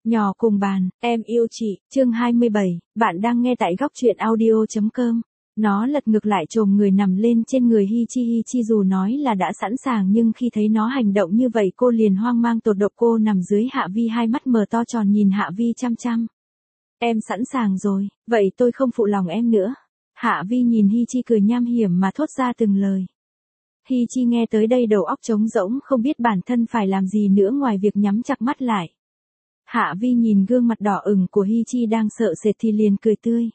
Nhỏ cùng bàn, em yêu chị, chương 27, bạn đang nghe tại góc truyện audio.com. Nó lật ngược lại chồm người nằm lên trên người Hi Chi dù nói là đã sẵn sàng nhưng khi thấy nó hành động như vậy cô liền hoang mang tột độ. Cô nằm dưới Hạ Vi, hai mắt mở to tròn nhìn Hạ Vi chăm chăm. Em sẵn sàng rồi, vậy tôi không phụ lòng em nữa. Hạ Vi nhìn Hi Chi cười nham hiểm mà thốt ra từng lời. Hi Chi nghe tới đây đầu óc trống rỗng, không biết bản thân phải làm gì nữa ngoài việc nhắm chặt mắt lại. Hạ Vi nhìn gương mặt đỏ ửng của Hi Chi đang sợ sệt thì liền cười tươi.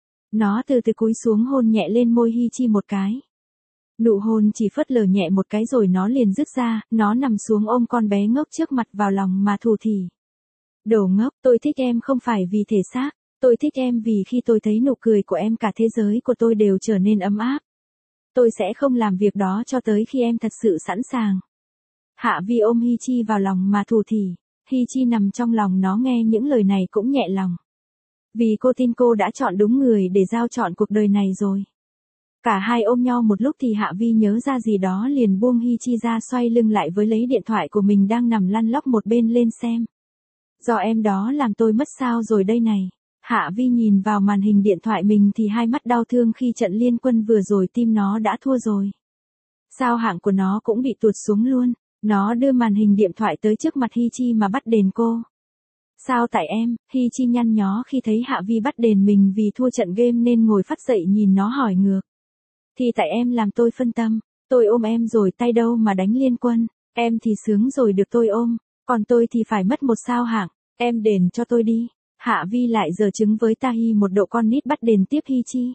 Nó từ từ cúi xuống hôn nhẹ lên môi Hi Chi một cái. Nụ hôn chỉ phớt lờ nhẹ một cái rồi nó liền dứt ra, nó nằm xuống ôm con bé ngốc trước mặt vào lòng mà thủ thỉ. Đồ ngốc, tôi thích em không phải vì thể xác, tôi thích em vì khi tôi thấy nụ cười của em cả thế giới của tôi đều trở nên ấm áp. Tôi sẽ không làm việc đó cho tới khi em thật sự sẵn sàng. Hạ Vi ôm Hi Chi vào lòng mà thủ thỉ. Hi Chi nằm trong lòng nó nghe những lời này cũng nhẹ lòng. Vì cô tin cô đã chọn đúng người để giao trọn cuộc đời này rồi. Cả hai ôm nhau một lúc thì Hạ Vi nhớ ra gì đó liền buông Hi Chi ra, xoay lưng lại với lấy điện thoại của mình đang nằm lăn lóc một bên lên xem. Do em đó làm tôi mất sao rồi đây này. Hạ Vi nhìn vào màn hình điện thoại mình thì hai mắt đau thương khi trận liên quân vừa rồi tim nó đã thua rồi. Sao hạng của nó cũng bị tụt xuống luôn. Nó đưa màn hình điện thoại tới trước mặt Hi Chi mà bắt đền cô. Sao tại em? Hi Chi nhăn nhó khi thấy Hạ Vi bắt đền mình vì thua trận game nên ngồi phắt dậy nhìn nó hỏi ngược. Thì tại em làm tôi phân tâm, tôi ôm em rồi tay đâu mà đánh liên quân, em thì sướng rồi được tôi ôm, còn tôi thì phải mất một sao hạng, em đền cho tôi đi. Hạ Vi lại giở trứng với Tahi một độ con nít bắt đền tiếp Hi Chi.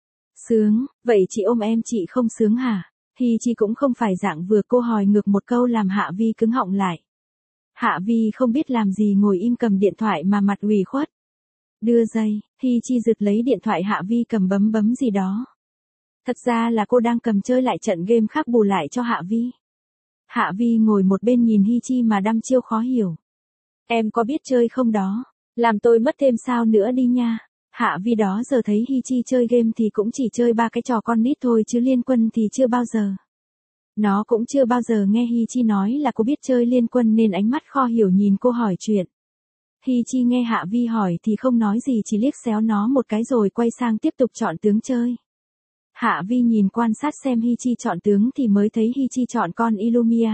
Sướng, vậy chị ôm em chị không sướng hả? Hi Chi cũng không phải dạng vừa, cô hỏi ngược một câu làm Hạ Vi cứng họng lại. Hạ Vi không biết làm gì ngồi im cầm điện thoại mà mặt ủy khuất. Đưa dây, Hi Chi giật lấy điện thoại Hạ Vi cầm bấm gì đó. Thật ra là cô đang cầm chơi lại trận game khác bù lại cho Hạ Vi. Hạ Vi ngồi một bên nhìn Hi Chi mà đăm chiêu khó hiểu. Em có biết chơi không đó? Làm tôi mất thêm sao nữa đi nha. Hạ Vi đó giờ thấy Hi Chi chơi game thì cũng chỉ chơi ba cái trò con nít thôi chứ liên quân thì chưa bao giờ. Nó cũng chưa bao giờ nghe Hi Chi nói là cô biết chơi liên quân nên ánh mắt khó hiểu nhìn cô hỏi chuyện. Hi Chi nghe Hạ Vi hỏi thì không nói gì, chỉ liếc xéo nó một cái rồi quay sang tiếp tục chọn tướng chơi. Hạ Vi nhìn quan sát xem Hi Chi chọn tướng thì mới thấy Hi Chi chọn con Illumia.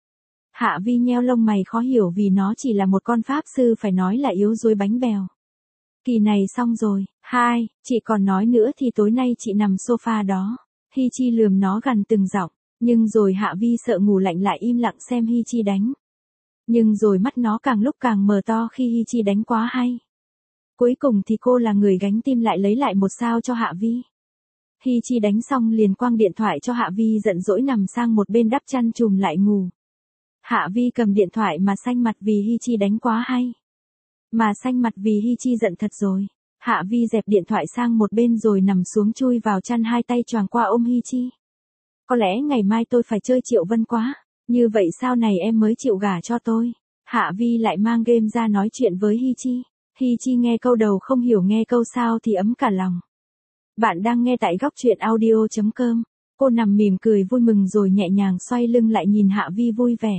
Hạ Vi nheo lông mày khó hiểu vì nó chỉ là một con pháp sư, phải nói là yếu đuối bánh bèo. Kỳ này xong rồi, chị còn nói nữa thì tối nay chị nằm sofa đó. Hi Chi lườm nó gằn từng giọng, nhưng rồi Hạ Vi sợ ngủ lạnh lại im lặng xem Hi Chi đánh. Nhưng rồi mắt nó càng lúc càng mở to khi Hi Chi đánh quá hay. Cuối cùng thì cô là người gánh tim lại lấy lại một sao cho Hạ Vi. Hi Chi đánh xong liền quăng điện thoại cho Hạ Vi giận dỗi nằm sang một bên đắp chăn chùm lại ngủ. Hạ Vi cầm điện thoại mà xanh mặt vì Hi Chi đánh quá hay. Mà xanh mặt vì Hi Chi giận thật rồi. Hạ Vi dẹp điện thoại sang một bên rồi nằm xuống chui vào chăn, hai tay choàng qua ôm Hi Chi. Có lẽ ngày mai tôi phải chơi Triệu Vân quá. Như vậy sau này em mới chịu gả cho tôi. Hạ Vi lại mang game ra nói chuyện với Hi Chi. Hi Chi nghe câu đầu không hiểu, nghe câu sau thì ấm cả lòng. Bạn đang nghe tại góc truyện audio.com. Cô nằm mỉm cười vui mừng rồi nhẹ nhàng xoay lưng lại nhìn Hạ Vi vui vẻ.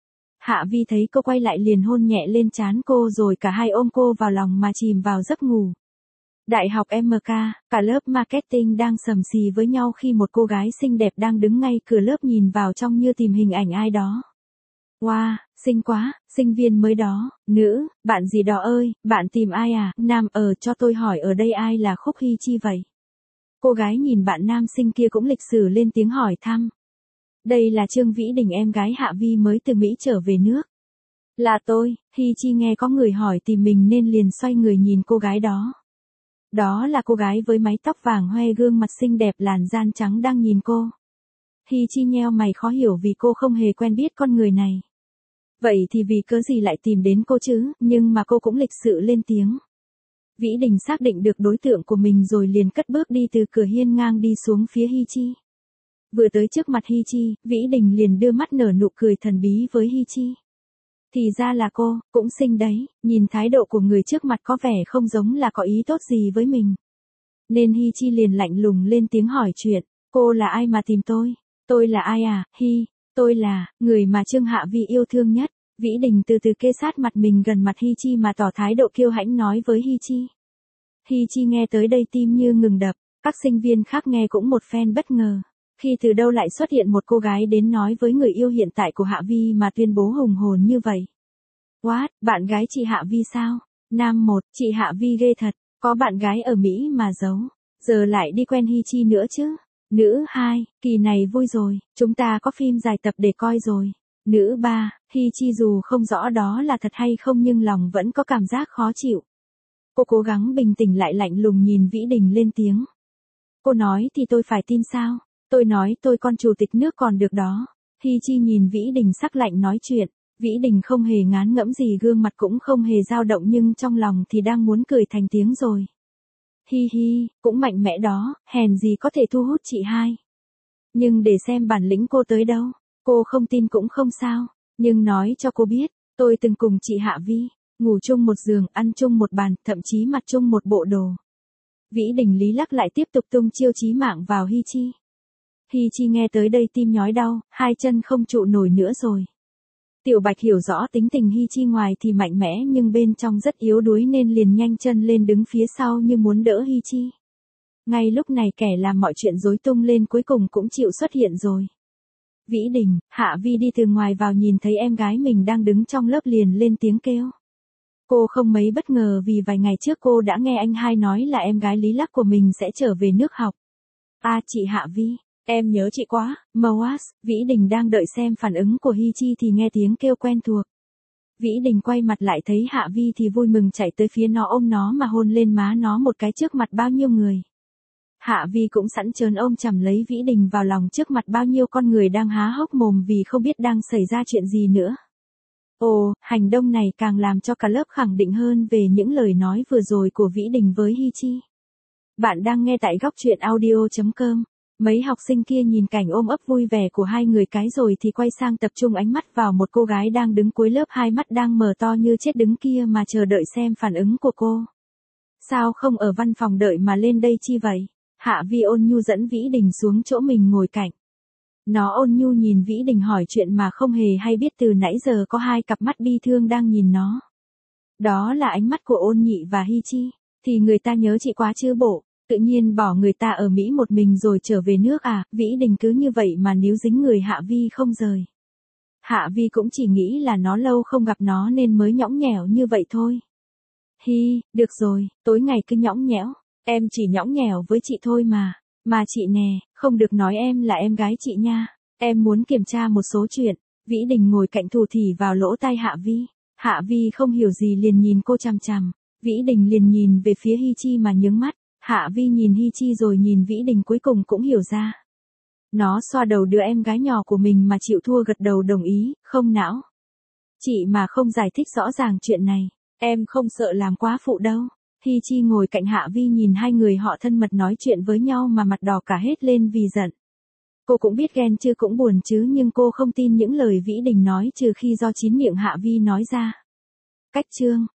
Hạ Vi thấy cô quay lại liền hôn nhẹ lên trán cô rồi cả hai ôm cô vào lòng mà chìm vào giấc ngủ. Đại học MK, cả lớp marketing đang sầm xì với nhau khi một cô gái xinh đẹp đang đứng ngay cửa lớp nhìn vào trong như tìm hình ảnh ai đó. Wow, xinh quá, sinh viên mới đó. Nữ, bạn gì đó ơi, bạn tìm ai à? Nam, cho tôi hỏi ở đây ai là Khúc Hi Chi vậy? Cô gái nhìn bạn nam sinh kia cũng lịch sử lên tiếng hỏi thăm. Đây là Trương Vĩ Đình, em gái Hạ Vi mới từ Mỹ trở về nước. Là tôi. Hi Chi nghe có người hỏi tìm mình nên liền xoay người nhìn cô gái đó. Đó là cô gái với mái tóc vàng hoe, gương mặt xinh đẹp, làn da trắng đang nhìn cô. Hi Chi nheo mày khó hiểu vì cô không hề quen biết con người này. Vậy thì vì cớ gì lại tìm đến cô chứ, nhưng mà cô cũng lịch sự lên tiếng. Vĩ Đình xác định được đối tượng của mình rồi liền cất bước đi từ cửa hiên ngang đi xuống phía Hi Chi. Vừa tới trước mặt Hi Chi, Vĩ Đình liền đưa mắt nở nụ cười thần bí với Hi Chi. Thì ra là cô, cũng xinh đấy, nhìn thái độ của người trước mặt có vẻ không giống là có ý tốt gì với mình. Nên Hi Chi liền lạnh lùng lên tiếng hỏi chuyện, cô là ai mà tìm tôi? Tôi là ai à? Tôi là người mà Trương Hạ Vi yêu thương nhất. Vĩ Đình từ từ kê sát mặt mình gần mặt Hi Chi mà tỏ thái độ kiêu hãnh nói với Hi Chi. Hi Chi nghe tới đây tim như ngừng đập, các sinh viên khác nghe cũng một phen bất ngờ. Khi từ đâu lại xuất hiện một cô gái đến nói với người yêu hiện tại của Hạ Vi mà tuyên bố hùng hồn như vậy. What, bạn gái chị Hạ Vi sao? Nam 1, chị Hạ Vi ghê thật, có bạn gái ở Mỹ mà giấu, giờ lại đi quen Hi Chi nữa chứ. Nữ 2, kỳ này vui rồi, chúng ta có phim dài tập để coi rồi. Nữ 3, Hi Chi dù không rõ đó là thật hay không nhưng lòng vẫn có cảm giác khó chịu. Cô cố gắng bình tĩnh lại lạnh lùng nhìn Vĩ Đình lên tiếng. Cô nói thì tôi phải tin sao? Tôi nói tôi con chủ tịch nước còn được đó. Hi Chi nhìn Vĩ Đình sắc lạnh nói chuyện. Vĩ Đình không hề ngán ngẫm gì, gương mặt cũng không hề dao động nhưng trong lòng thì đang muốn cười thành tiếng rồi. Hi hi, cũng mạnh mẽ đó, hèn gì có thể thu hút chị hai. Nhưng để xem bản lĩnh cô tới đâu, cô không tin cũng không sao, nhưng nói cho cô biết, tôi từng cùng chị Hạ Vi, ngủ chung một giường, ăn chung một bàn, thậm chí mặc chung một bộ đồ. Vĩ Đình lý lắc lại tiếp tục tung chiêu chí mạng vào Hi Chi. Hi Chi nghe tới đây tim nhói đau, hai chân không trụ nổi nữa rồi. Tiểu Bạch hiểu rõ tính tình Hi Chi ngoài thì mạnh mẽ nhưng bên trong rất yếu đuối nên liền nhanh chân lên đứng phía sau như muốn đỡ Hi Chi. Ngay lúc này kẻ làm mọi chuyện rối tung lên cuối cùng cũng chịu xuất hiện rồi. Vĩ Đình, Hạ Vi đi từ ngoài vào nhìn thấy em gái mình đang đứng trong lớp liền lên tiếng kêu. Cô không mấy bất ngờ vì vài ngày trước cô đã nghe anh hai nói là em gái lý lắc của mình sẽ trở về nước học. À chị Hạ Vi, em nhớ chị quá. Moas, Vĩ Đình đang đợi xem phản ứng của Hi Chi thì nghe tiếng kêu quen thuộc. Vĩ Đình quay mặt lại thấy Hạ Vi thì vui mừng chạy tới phía nó ôm nó mà hôn lên má nó một cái trước mặt bao nhiêu người. Hạ Vi cũng sẵn trớn ôm chầm lấy Vĩ Đình vào lòng trước mặt bao nhiêu con người đang há hốc mồm vì không biết đang xảy ra chuyện gì nữa. Ồ, hành động này càng làm cho cả lớp khẳng định hơn về những lời nói vừa rồi của Vĩ Đình với Hi Chi. Bạn đang nghe tại góc truyện audio.com. Mấy học sinh kia nhìn cảnh ôm ấp vui vẻ của hai người cái rồi thì quay sang tập trung ánh mắt vào một cô gái đang đứng cuối lớp, hai mắt đang mở to như chết đứng kia mà chờ đợi xem phản ứng của cô. Sao không ở văn phòng đợi mà lên đây chi vậy? Hạ Vi ôn nhu dẫn Vĩ Đình xuống chỗ mình ngồi cạnh. Nó ôn nhu nhìn Vĩ Đình hỏi chuyện mà không hề hay biết từ nãy giờ có hai cặp mắt bi thương đang nhìn nó. Đó là ánh mắt của Ôn Nhị và Hi Chi. Thì người ta nhớ chị quá chứ bộ, tự nhiên bỏ người ta ở Mỹ một mình rồi trở về nước à? Vĩ Đình cứ như vậy mà níu dính người Hạ Vi không rời. Hạ Vi cũng chỉ nghĩ là nó lâu không gặp nó nên mới nhõng nhẽo như vậy thôi. Hi, được rồi, tối ngày cứ nhõng nhẽo, em chỉ nhõng nhẽo với chị thôi mà. Mà chị nè, không được nói em là em gái chị nha, em muốn kiểm tra một số chuyện. Vĩ Đình ngồi cạnh thủ thỉ vào lỗ tai Hạ Vi. Hạ Vi không hiểu gì liền nhìn cô chằm chằm. Vĩ Đình liền nhìn về phía Hi Chi mà nhướng mắt. Hạ Vi nhìn Hi Chi rồi nhìn Vĩ Đình cuối cùng cũng hiểu ra. Nó xoa đầu đứa em gái nhỏ của mình mà chịu thua gật đầu đồng ý, không não. Chị mà không giải thích rõ ràng chuyện này, em không sợ làm quá phụ đâu. Hi Chi ngồi cạnh Hạ Vi nhìn hai người họ thân mật nói chuyện với nhau mà mặt đỏ cả hết lên vì giận. Cô cũng biết ghen chứ cũng buồn chứ nhưng cô không tin những lời Vĩ Đình nói trừ khi do chính miệng Hạ Vi nói ra. Cách chương